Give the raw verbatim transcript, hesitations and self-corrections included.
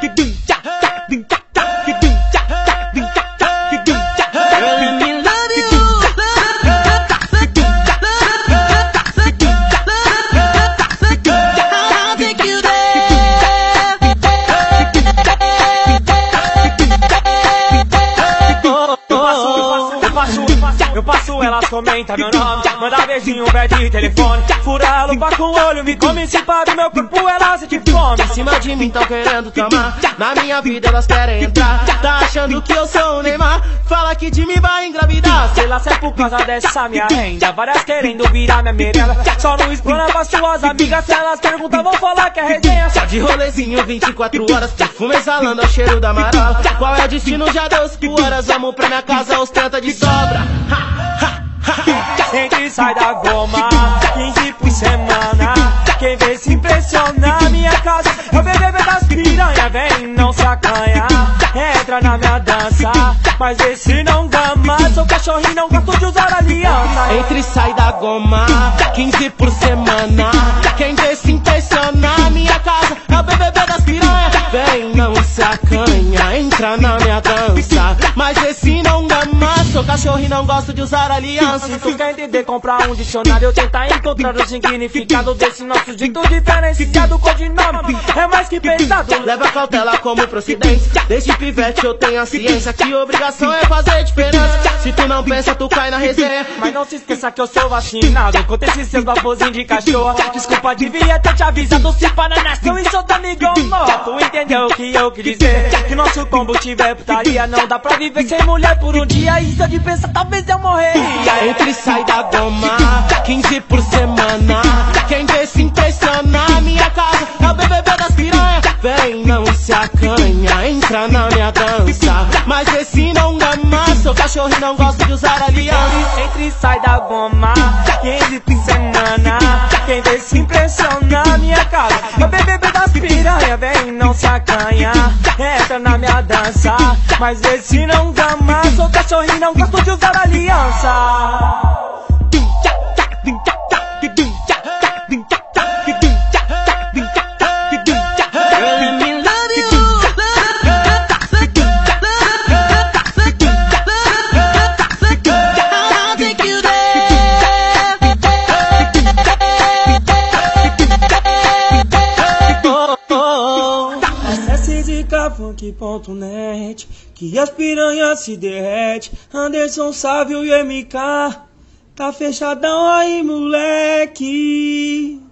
Eu passo, elas comentam meu nome, manda beijinho, pede telefone, fura a lupa com o olho, me come se pá do meu corpo, elas sentem fome. Em cima de mim tão querendo tomar, na minha vida elas querem entrar. Tá achando que eu sou o Neymar, fala que de mim vai engravidar. Sei lá se é por causa dessa minha renda, várias querendo virar minha merenda. Só não explana pra suas amigas, se elas perguntam vou falar que é resenha. Só de rolezinho vinte e quatro horas, perfume exalando ao cheiro da marola. Qual é o destino? Já deu cinco horas, vamos pra minha casa, ostenta de sobra. Entre sai da goma, quinze por semana. Quem vê se impressiona, minha casa é o B B B das piranha. Vem, não sacanha, entra na minha dança, mas vê se não gama. Sou cachorrinho, não gosto de usar aliança. Entre sai da goma, quinze por semana. Quem vê se impressiona, minha casa é o B B B das piranha. Vem, não sacanha, entra na minha dança, mas vê se não gama. Sou cachorrinho, não gosto de usar aliança. Se tu quer entender, comprar um dicionário, eu tentar encontrar o significado desse nosso jeito diferenciado. Codinome é mais que pesado. Leva cautela como procedência, desde pivete eu tenho a ciência que obrigação é fazer diferença. Se tu não pensa, tu cai na resenha. Mas não se esqueça que eu sou vacinado contra esse seu babozinho de cachorro. Desculpa, devia ter te avisado. Se para nação e sou teu amigão morto. Tu entendeu o que eu quis dizer? Que nosso combo tiver putaria, não dá pra viver sem mulher por um dia. E só de pensar, talvez eu morreria. Entre sai da goma, quinze por semana. Quem vê se impressiona, minha casa é o B B B das piranha. Vem, não se acanha, entra na minha dança, mas vê se não gama. Sou cachorro e não gosto de usar aliança. Entre sai da goma, quinze por semana. Quem vê se impressiona, minha casa é o B B B das piranha. Vem, não se acanha, entra na minha dança, mas vê se não gama. Sou cachorro e não gosto de usar aliança. Funk ponto net, que as piranhas se derrete. Anderson Sávio e M K, tá fechadão aí, moleque.